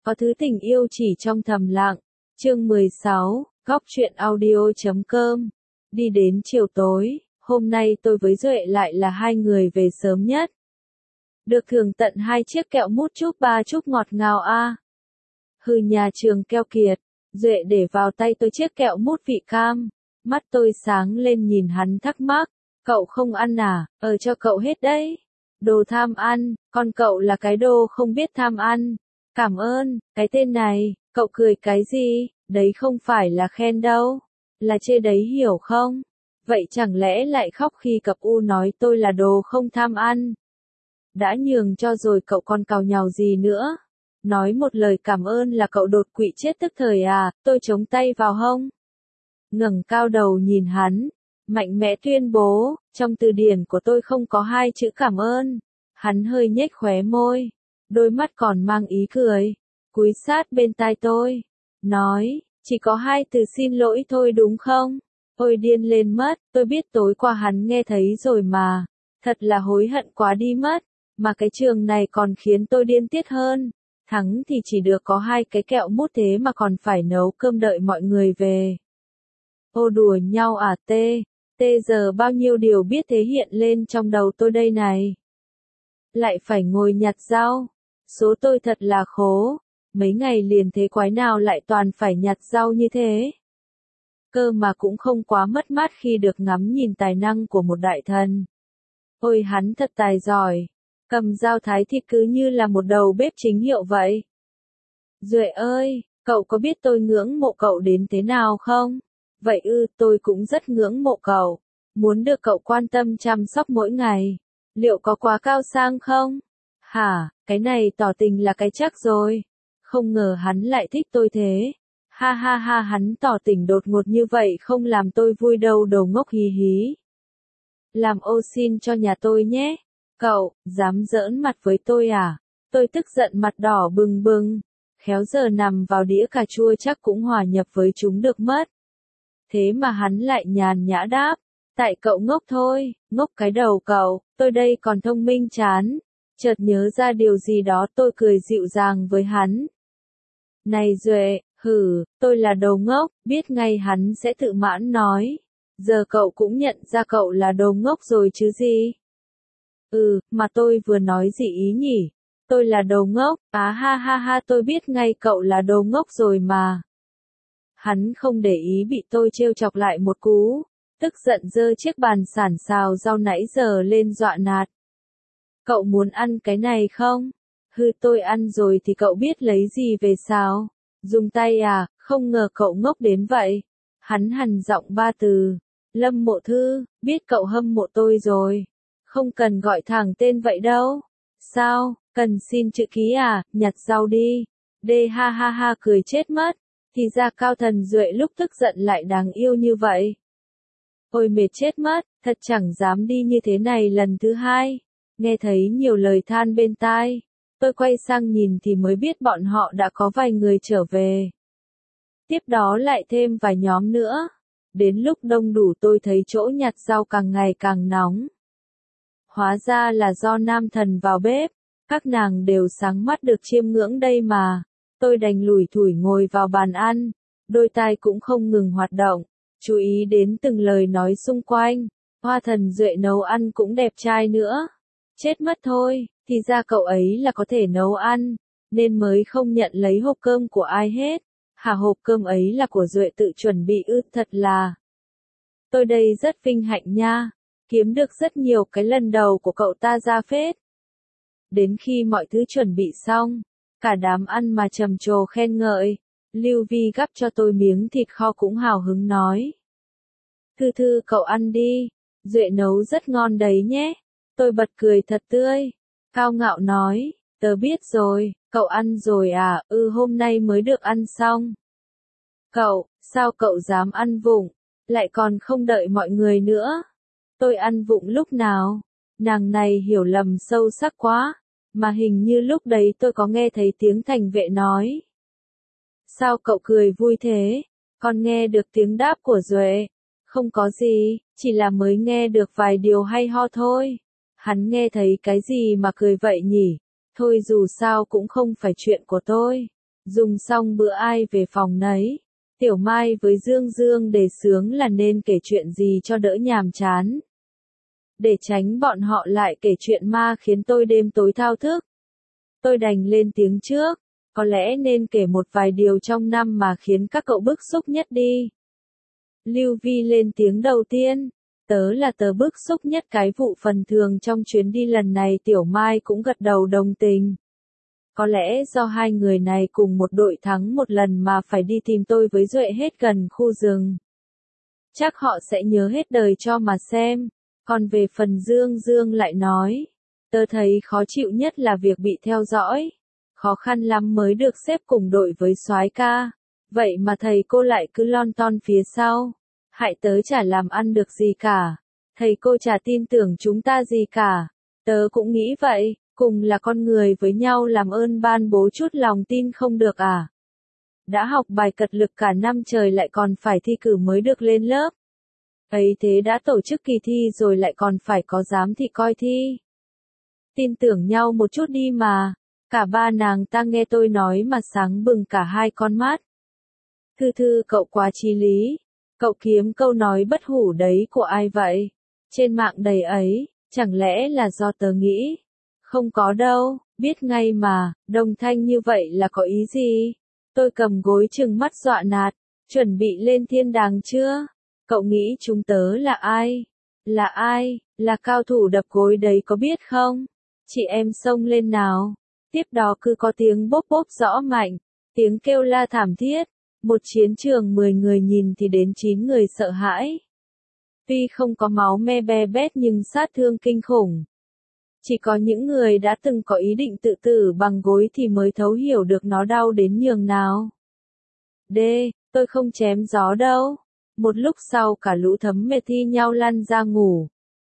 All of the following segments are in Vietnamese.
Có thứ tình yêu chỉ trong thầm lặng. Chương 16, góc truyện audio.com. Đi đến chiều tối, hôm nay tôi với Duệ lại là hai người về sớm nhất. Được thưởng tận 2 chiếc kẹo mút chúp 3 chúp ngọt ngào a. Hừ, nhà trường keo kiệt. Duệ để vào tay tôi chiếc kẹo mút vị cam. Mắt tôi sáng lên nhìn hắn thắc mắc. Cậu không ăn à? Cho cậu hết đấy. Đồ tham ăn, còn cậu là cái đồ không biết tham ăn. Cảm ơn, cái tên này, cậu cười cái gì? Đấy không phải là khen đâu. Là chê đấy hiểu không? Vậy chẳng lẽ lại khóc khi cặp U nói tôi là đồ không tham ăn? Đã nhường cho rồi cậu còn càu nhàu gì nữa? Nói một lời cảm ơn là cậu đột quỵ chết tức thời à? Tôi chống tay vào hông. Ngẩng cao đầu nhìn hắn, mạnh mẽ tuyên bố, trong từ điển của tôi không có 2 chữ cảm ơn. Hắn hơi nhếch khóe môi, đôi mắt còn mang ý cười, cúi sát bên tai tôi, nói, chỉ có 2 từ xin lỗi thôi đúng không? Ôi điên lên mất, tôi biết tối qua hắn nghe thấy rồi mà, thật là hối hận quá đi mất, mà cái trường này còn khiến tôi điên tiết hơn. Thắng thì chỉ được có 2 cái kẹo mút thế mà còn phải nấu cơm đợi mọi người về. Ô đùa nhau à tê giờ bao nhiêu điều biết thế hiện lên trong đầu tôi đây này. Lại phải ngồi nhặt rau. Số tôi thật là khố. Mấy ngày liền thế quái nào lại toàn phải nhặt rau như thế. Cơ mà cũng không quá mất mát khi được ngắm nhìn tài năng của một đại thần. Ôi hắn thật tài giỏi. Cầm dao thái thịt cứ như là một đầu bếp chính hiệu vậy. Duệ ơi, cậu có biết tôi ngưỡng mộ cậu đến thế nào không? Vậy tôi cũng rất ngưỡng mộ cậu. Muốn được cậu quan tâm chăm sóc mỗi ngày. Liệu có quá cao sang không? Hả, cái này tỏ tình là cái chắc rồi. Không ngờ hắn lại thích tôi thế. Ha ha ha, hắn tỏ tình đột ngột như vậy không làm tôi vui đâu, đồ ngốc hí hí. Làm ô xin cho nhà tôi nhé. Cậu, dám giỡn mặt với tôi à? Tôi tức giận mặt đỏ bừng bừng. Khéo giờ nằm vào đĩa cà chua chắc cũng hòa nhập với chúng được mất. Thế mà hắn lại nhàn nhã đáp. Tại cậu ngốc thôi, ngốc cái đầu cậu, tôi đây còn thông minh chán. Chợt nhớ ra điều gì đó tôi cười dịu dàng với hắn. Này Duệ, tôi là đồ ngốc, biết ngay hắn sẽ tự mãn nói. Giờ cậu cũng nhận ra cậu là đồ ngốc rồi chứ gì? Mà tôi vừa nói gì ý nhỉ? Tôi là đồ ngốc, ha ha ha, tôi biết ngay cậu là đồ ngốc rồi mà. Hắn không để ý bị tôi trêu chọc lại một cú. Tức giận giơ chiếc bàn sản xào rau nãy giờ lên dọa nạt. Cậu muốn ăn cái này không? Tôi ăn rồi thì cậu biết lấy gì về sao? Dùng tay à, không ngờ cậu ngốc đến vậy. Hắn hằn giọng 3 từ. Lâm Mộ Thư, biết cậu hâm mộ tôi rồi. Không cần gọi thẳng tên vậy đâu. Sao, cần xin chữ ký à, nhặt rau đi. Ha ha ha, cười chết mất. Thì ra Cao Thần Duệ lúc tức giận lại đáng yêu như vậy. Ôi mệt chết mất, thật chẳng dám đi như thế này lần thứ 2. Nghe thấy nhiều lời than bên tai. Tôi quay sang nhìn thì mới biết bọn họ đã có vài người trở về. Tiếp đó lại thêm vài nhóm nữa. Đến lúc đông đủ tôi thấy chỗ nhặt rau càng ngày càng nóng. Hóa ra là do nam thần vào bếp. Các nàng đều sáng mắt được chiêm ngưỡng đây mà. Tôi đành lủi thủi ngồi vào bàn ăn. Đôi tai cũng không ngừng hoạt động. Chú ý đến từng lời nói xung quanh. Hoa Thần Duệ nấu ăn cũng đẹp trai nữa. Chết mất thôi, thì ra cậu ấy là có thể nấu ăn, nên mới không nhận lấy hộp cơm của ai hết. Hộp cơm ấy là của Duệ tự chuẩn bị thật là. Tôi đây rất vinh hạnh nha, kiếm được rất nhiều cái lần đầu của cậu ta ra phết. Đến khi mọi thứ chuẩn bị xong, cả đám ăn mà trầm trồ khen ngợi, Lưu Vi gắp cho tôi miếng thịt kho cũng hào hứng nói. Thư cậu ăn đi, Duệ nấu rất ngon đấy nhé. Tôi bật cười thật tươi. Cao ngạo nói, tớ biết rồi, cậu ăn rồi à, hôm nay mới được ăn xong. Cậu, sao cậu dám ăn vụng, lại còn không đợi mọi người nữa. Tôi ăn vụng lúc nào? Nàng này hiểu lầm sâu sắc quá, mà hình như lúc đấy tôi có nghe thấy tiếng thành vệ nói. Sao cậu cười vui thế? Con nghe được tiếng đáp của Duệ. Không có gì, chỉ là mới nghe được vài điều hay ho thôi. Hắn nghe thấy cái gì mà cười vậy nhỉ? Thôi dù sao cũng không phải chuyện của tôi. Dùng xong bữa ai về phòng nấy. Tiểu Mai với Dương Dương đề xướng là nên kể chuyện gì cho đỡ nhàm chán. Để tránh bọn họ lại kể chuyện ma khiến tôi đêm tối thao thức. Tôi đành lên tiếng trước, có lẽ nên kể một vài điều trong năm mà khiến các cậu bức xúc nhất đi. Lưu Vi lên tiếng đầu tiên, tớ bức xúc nhất cái vụ phần thường trong chuyến đi lần này. Tiểu Mai cũng gật đầu đồng tình. Có lẽ do hai người này cùng một đội thắng một lần mà phải đi tìm tôi với Duệ hết gần khu rừng. Chắc họ sẽ nhớ hết đời cho mà xem. Còn về phần Dương Dương lại nói, tớ thấy khó chịu nhất là việc bị theo dõi. Khó khăn lắm mới được xếp cùng đội với soái ca. Vậy mà thầy cô lại cứ lon ton phía sau. Hại tớ chả làm ăn được gì cả. Thầy cô chả tin tưởng chúng ta gì cả. Tớ cũng nghĩ vậy, cùng là con người với nhau làm ơn ban bố chút lòng tin không được à? Đã học bài cật lực cả năm trời lại còn phải thi cử mới được lên lớp. Ấy thế đã tổ chức kỳ thi rồi lại còn phải có giám thị coi thi. Tin tưởng nhau một chút đi mà. Cả ba nàng ta nghe tôi nói mà sáng bừng cả hai con mắt. Thư Thư cậu quá chí lý. Cậu kiếm câu nói bất hủ đấy của ai vậy? Trên mạng đầy ấy, chẳng lẽ là do tớ nghĩ? Không có đâu, biết ngay mà, đồng thanh như vậy là có ý gì? Tôi cầm gối trừng mắt dọa nạt, chuẩn bị lên thiên đàng chưa? Cậu nghĩ chúng tớ là ai? Là ai? Là cao thủ đập gối đấy có biết không? Chị em xông lên nào. Tiếp đó cứ có tiếng bốp bốp rõ mạnh, tiếng kêu la thảm thiết. Một chiến trường 10 người nhìn thì đến 9 người sợ hãi. Tuy không có máu me be bét nhưng sát thương kinh khủng. Chỉ có những người đã từng có ý định tự tử bằng gối thì mới thấu hiểu được nó đau đến nhường nào. D, tôi không chém gió đâu. Một lúc sau cả lũ thấm mệt thi nhau lăn ra ngủ.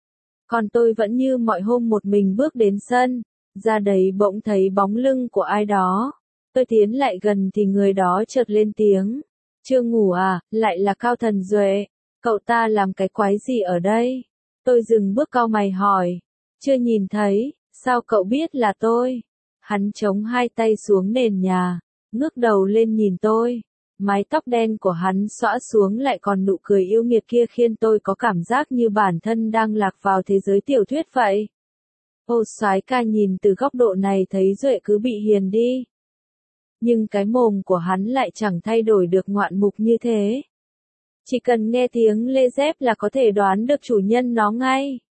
Còn tôi vẫn như mọi hôm một mình bước đến sân, ra đấy bỗng thấy bóng lưng của ai đó. Tôi tiến lại gần thì người đó chợt lên tiếng. Chưa ngủ à, lại là Cao Thần Duệ. Cậu ta làm cái quái gì ở đây? Tôi dừng bước cau mày hỏi. Chưa nhìn thấy, sao cậu biết là tôi? Hắn chống hai tay xuống nền nhà, ngước đầu lên nhìn tôi. Mái tóc đen của hắn xõa xuống lại còn nụ cười yêu nghiệt kia khiến tôi có cảm giác như bản thân đang lạc vào thế giới tiểu thuyết vậy. Ô soái ca nhìn từ góc độ này thấy Duệ cứ bị hiền đi. Nhưng cái mồm của hắn lại chẳng thay đổi được ngoạn mục như thế. Chỉ cần nghe tiếng lê dép là có thể đoán được chủ nhân nó ngay.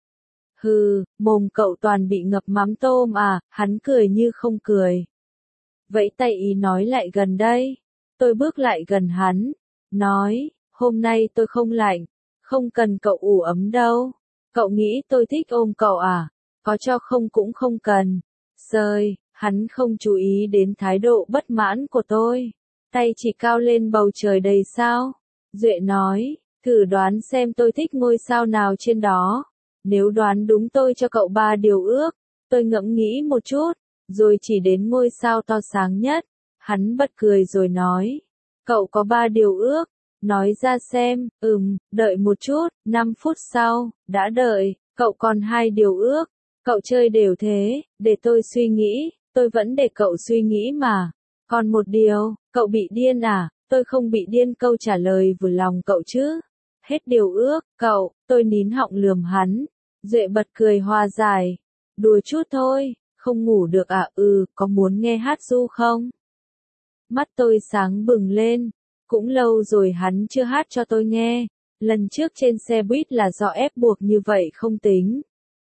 Hừ, mồm cậu toàn bị ngập mắm tôm à, hắn cười như không cười. Vẫy tay ý nói lại gần đây. Tôi bước lại gần hắn, nói, hôm nay tôi không lạnh, không cần cậu ủ ấm đâu. Cậu nghĩ tôi thích ôm cậu à, có cho không cũng không cần. Sơi, hắn không chú ý đến thái độ bất mãn của tôi. Tay chỉ cao lên bầu trời đầy sao. Duệ nói, thử đoán xem tôi thích ngôi sao nào trên đó. Nếu đoán đúng tôi cho cậu 3 điều ước. Tôi ngẫm nghĩ một chút, rồi chỉ đến ngôi sao to sáng nhất. Hắn bật cười rồi nói, cậu có 3 điều ước, nói ra xem. Đợi một chút. 5 phút sau, đã đợi, cậu còn 2 điều ước. Cậu chơi đều thế, để tôi suy nghĩ. Tôi vẫn để cậu suy nghĩ mà. Còn một điều, cậu bị điên à? Tôi không bị điên. Câu trả lời vừa lòng cậu chứ. Hết điều ước, cậu. Tôi nín họng lườm hắn. Duệ bật cười hòa giải. Đùa chút thôi, không ngủ được à? Có muốn nghe hát ru không? Mắt tôi sáng bừng lên. Cũng lâu rồi hắn chưa hát cho tôi nghe. Lần trước trên xe buýt là do ép buộc như vậy không tính.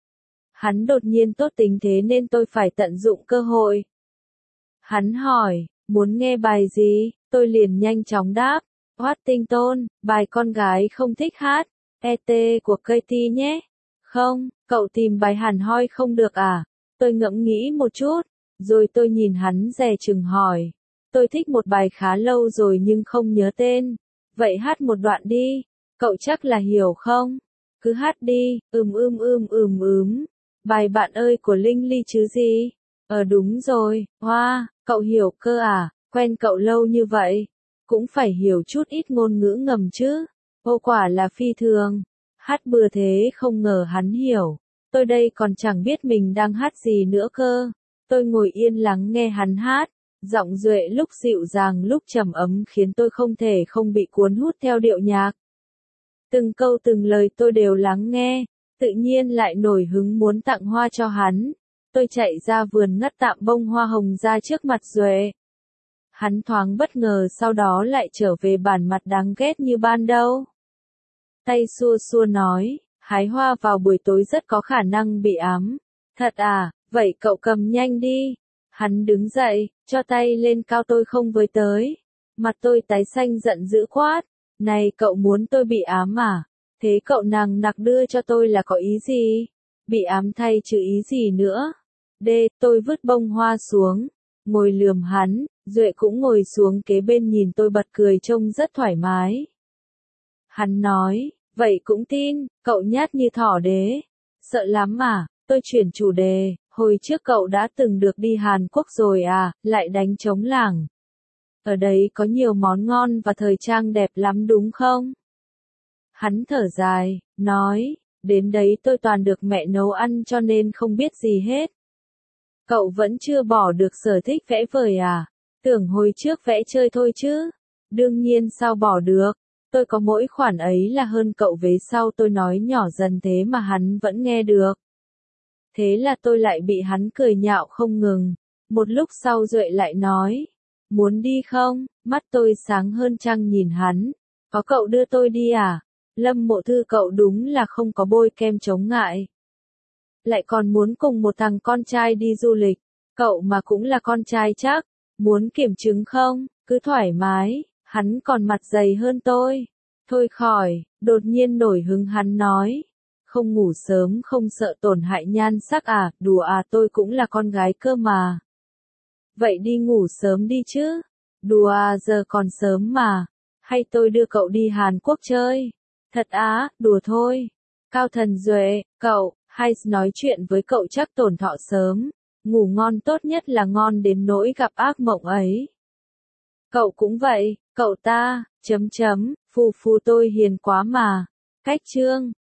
Hắn đột nhiên tốt tính thế nên tôi phải tận dụng cơ hội. Hắn hỏi, muốn nghe bài gì? Tôi liền nhanh chóng đáp, Washington, bài con gái không thích hát, ET của Katy nhé. Không, cậu tìm bài hẳn hoi không được à? Tôi ngẫm nghĩ một chút, rồi tôi nhìn hắn dè chừng hỏi. Tôi thích một bài khá lâu rồi nhưng không nhớ tên. Vậy hát một đoạn đi, cậu chắc là hiểu không? Cứ hát đi, Bài Bạn ơi của Linh Ly chứ gì? Đúng rồi, Hoa, cậu hiểu cơ à, quen cậu lâu như vậy. Cũng phải hiểu chút ít ngôn ngữ ngầm chứ. Ô quả là phi thường. Hát bừa thế không ngờ hắn hiểu. Tôi đây còn chẳng biết mình đang hát gì nữa cơ. Tôi ngồi yên lắng nghe hắn hát. Giọng Duệ lúc dịu dàng lúc trầm ấm khiến tôi không thể không bị cuốn hút theo điệu nhạc. Từng câu từng lời tôi đều lắng nghe, tự nhiên lại nổi hứng muốn tặng hoa cho hắn. Tôi chạy ra vườn ngắt tạm bông hoa hồng ra trước mặt Duệ. Hắn thoáng bất ngờ sau đó lại trở về bản mặt đáng ghét như ban đầu. Tay xua xua nói, hái hoa vào buổi tối rất có khả năng bị ám. Thật à, vậy cậu cầm nhanh đi. Hắn đứng dậy, cho tay lên cao tôi không với tới. Mặt tôi tái xanh giận dữ quát. Này cậu muốn tôi bị ám à? Thế cậu nằng nặc đưa cho tôi là có ý gì? Bị ám thay chứ ý gì nữa? Tôi vứt bông hoa xuống. Ngồi lườm hắn, Duệ cũng ngồi xuống kế bên nhìn tôi bật cười trông rất thoải mái. Hắn nói, vậy cũng tin, cậu nhát như thỏ đế. Sợ lắm à? Tôi chuyển chủ đề, hồi trước cậu đã từng được đi Hàn Quốc rồi à, lại đánh trống lảng. Ở đấy có nhiều món ngon và thời trang đẹp lắm đúng không? Hắn thở dài, nói, đến đấy tôi toàn được mẹ nấu ăn cho nên không biết gì hết. Cậu vẫn chưa bỏ được sở thích vẽ vời à? Tưởng hồi trước vẽ chơi thôi chứ. Đương nhiên sao bỏ được. Tôi có mỗi khoản ấy là hơn cậu vế sau tôi nói nhỏ dần thế mà hắn vẫn nghe được. Thế là tôi lại bị hắn cười nhạo không ngừng. Một lúc sau Duệ lại nói. Muốn đi không? Mắt tôi sáng hơn trăng nhìn hắn. Có cậu đưa tôi đi à? Lâm Mộ Thư cậu đúng là không có bôi kem chống ngại. Lại còn muốn cùng một thằng con trai đi du lịch. Cậu mà cũng là con trai chắc. Muốn kiểm chứng không? Cứ thoải mái. Hắn còn mặt dày hơn tôi. Thôi khỏi, đột nhiên nổi hứng hắn nói. Không ngủ sớm không sợ tổn hại nhan sắc à, đùa à tôi cũng là con gái cơ mà. Vậy đi ngủ sớm đi chứ. Đùa à giờ còn sớm mà. Hay tôi đưa cậu đi Hàn Quốc chơi. Thật á, đùa thôi. Cao Thần Duệ, cậu, hay nói chuyện với cậu chắc tổn thọ sớm. Ngủ ngon tốt nhất là ngon đến nỗi gặp ác mộng ấy. Cậu cũng vậy, cậu ta, phù phù tôi hiền quá mà. Cách chương.